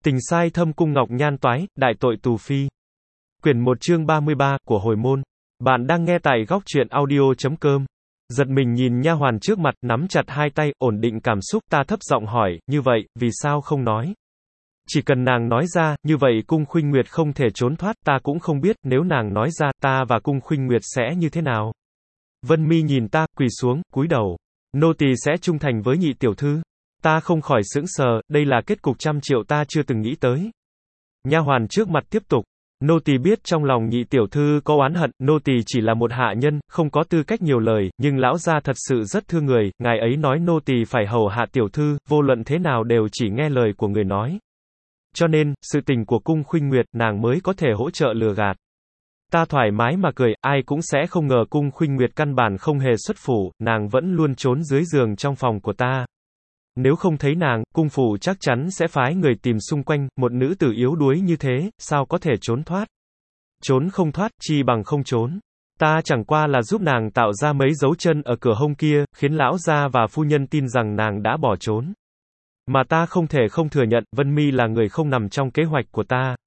Tình sai thâm cung ngọc nhan toái, đại tội tù phi. Quyển 1 chương 33 của hồi môn. Bạn đang nghe tại góc truyện audio.com. Giật mình nhìn nha hoàn trước mặt, nắm chặt hai tay, ổn định cảm xúc, ta thấp giọng hỏi, như vậy, vì sao không nói? Chỉ cần nàng nói ra, như vậy Cung Khuynh Nguyệt không thể trốn thoát, ta cũng không biết, nếu nàng nói ra, ta và Cung Khuynh Nguyệt sẽ như thế nào? Vân Mi nhìn ta, quỳ xuống, cúi đầu. Nô tỳ sẽ trung thành với nhị tiểu thư. Ta không khỏi sững sờ, đây là kết cục trăm triệu ta chưa từng nghĩ tới. Nha hoàn trước mặt tiếp tục. Nô tỳ biết trong lòng nhị tiểu thư có oán hận, nô tỳ chỉ là một hạ nhân, không có tư cách nhiều lời, nhưng lão gia thật sự rất thương người, ngài ấy nói nô tỳ phải hầu hạ tiểu thư, vô luận thế nào đều chỉ nghe lời của người nói. Cho nên, sự tình của Cung Khuynh Nguyệt, nàng mới có thể hỗ trợ lừa gạt. Ta thoải mái mà cười, ai cũng sẽ không ngờ Cung Khuynh Nguyệt căn bản không hề xuất phủ, nàng vẫn luôn trốn dưới giường trong phòng của ta. Nếu không thấy nàng, cung phủ chắc chắn sẽ phái người tìm xung quanh, một nữ tử yếu đuối như thế, sao có thể trốn thoát? Trốn không thoát, chi bằng không trốn. Ta chẳng qua là giúp nàng tạo ra mấy dấu chân ở cửa hông kia, khiến lão gia và phu nhân tin rằng nàng đã bỏ trốn. Mà ta không thể không thừa nhận, Vân Mi là người không nằm trong kế hoạch của ta.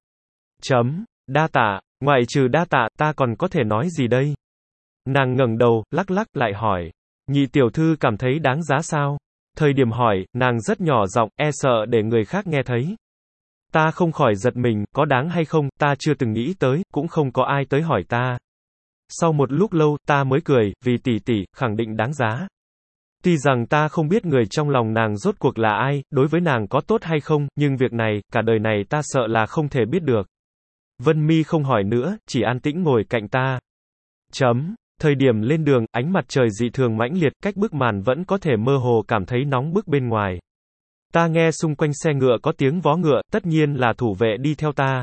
Đa tạ, ngoại trừ đa tạ, ta còn có thể nói gì đây? Nàng ngẩng đầu, lắc lắc, lại hỏi. Nhị tiểu thư cảm thấy đáng giá sao? Thời điểm hỏi, nàng rất nhỏ giọng, e sợ để người khác nghe thấy. Ta không khỏi giật mình, có đáng hay không, ta chưa từng nghĩ tới, cũng không có ai tới hỏi ta. Sau một lúc lâu, ta mới cười, vì tỷ tỷ, khẳng định đáng giá. Tuy rằng ta không biết người trong lòng nàng rốt cuộc là ai, đối với nàng có tốt hay không, nhưng việc này, cả đời này ta sợ là không thể biết được. Vân Mi không hỏi nữa, chỉ an tĩnh ngồi cạnh ta. Thời điểm lên đường, ánh mặt trời dị thường mãnh liệt, cách bức màn vẫn có thể mơ hồ cảm thấy nóng bức bên ngoài. Ta nghe xung quanh xe ngựa có tiếng vó ngựa, tất nhiên là thủ vệ đi theo ta.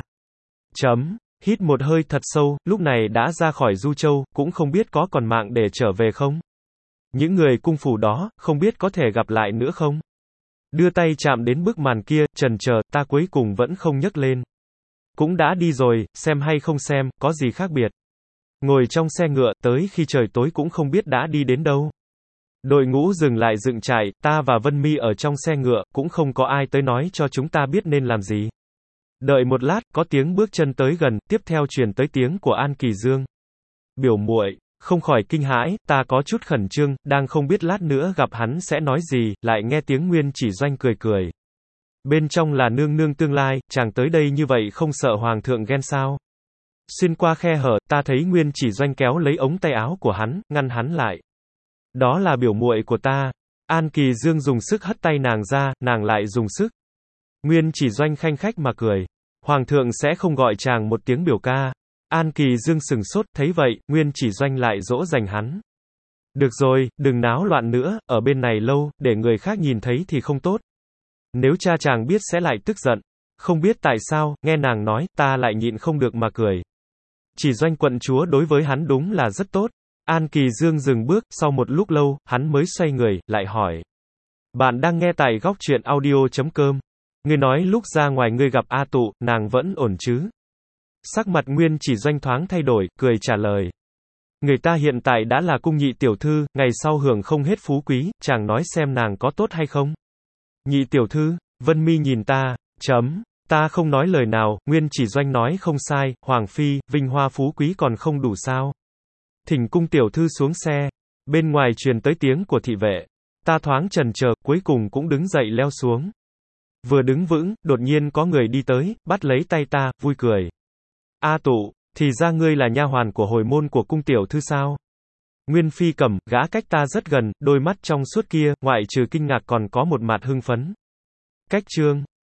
Hít một hơi thật sâu, lúc này đã ra khỏi Du Châu, cũng không biết có còn mạng để trở về không? Những người cung phủ đó, không biết có thể gặp lại nữa không? Đưa tay chạm đến bức màn kia, chần chờ, ta cuối cùng vẫn không nhấc lên. Cũng đã đi rồi, xem hay không xem, có gì khác biệt. Ngồi trong xe ngựa, tới khi trời tối cũng không biết đã đi đến đâu. Đội ngũ dừng lại dựng trại, ta và Vân Mi ở trong xe ngựa, cũng không có ai tới nói cho chúng ta biết nên làm gì. Đợi một lát, có tiếng bước chân tới gần, tiếp theo truyền tới tiếng của An Kỳ Dương. Biểu muội, không khỏi kinh hãi, ta có chút khẩn trương, đang không biết lát nữa gặp hắn sẽ nói gì, lại nghe tiếng Nguyên Chỉ Doanh cười cười. Bên trong là nương nương tương lai, chàng tới đây như vậy không sợ hoàng thượng ghen sao? Xuyên qua khe hở, ta thấy Nguyên Chỉ Doanh kéo lấy ống tay áo của hắn, ngăn hắn lại. Đó là biểu muội của ta. An Kỳ Dương dùng sức hất tay nàng ra, nàng lại dùng sức. Nguyên Chỉ Doanh khanh khách mà cười. Hoàng thượng sẽ không gọi chàng một tiếng biểu ca. An Kỳ Dương sừng sốt, thấy vậy, Nguyên Chỉ Doanh lại dỗ dành hắn. Được rồi, đừng náo loạn nữa, ở bên này lâu, để người khác nhìn thấy thì không tốt. Nếu cha chàng biết sẽ lại tức giận. Không biết tại sao, nghe nàng nói, ta lại nhịn không được mà cười. Chỉ Doanh quận chúa đối với hắn đúng là rất tốt. An Kỳ Dương dừng bước, sau một lúc lâu, hắn mới xoay người, lại hỏi. Bạn đang nghe tại góc truyện audio.com. Ngươi nói lúc ra ngoài ngươi gặp A Tụ, nàng vẫn ổn chứ? Sắc mặt Nguyên Chỉ Doanh thoáng thay đổi, cười trả lời. Người ta hiện tại đã là cung nhị tiểu thư, ngày sau hưởng không hết phú quý, chàng nói xem nàng có tốt hay không? Nhị tiểu thư, Vân Mi nhìn ta, ta không nói lời nào, Nguyên Chỉ Doanh nói không sai, Hoàng Phi, vinh hoa phú quý còn không đủ sao? Thỉnh cung tiểu thư xuống xe. Bên ngoài truyền tới tiếng của thị vệ. Ta thoáng chần chờ, cuối cùng cũng đứng dậy leo xuống. Vừa đứng vững, đột nhiên có người đi tới, bắt lấy tay ta, vui cười. A Tụ, thì ra ngươi là nha hoàn của hồi môn của cung tiểu thư sao? Nguyên Phi Cẩm, gã cách ta rất gần, đôi mắt trong suốt kia, ngoại trừ kinh ngạc còn có một mặt hưng phấn. Cách chương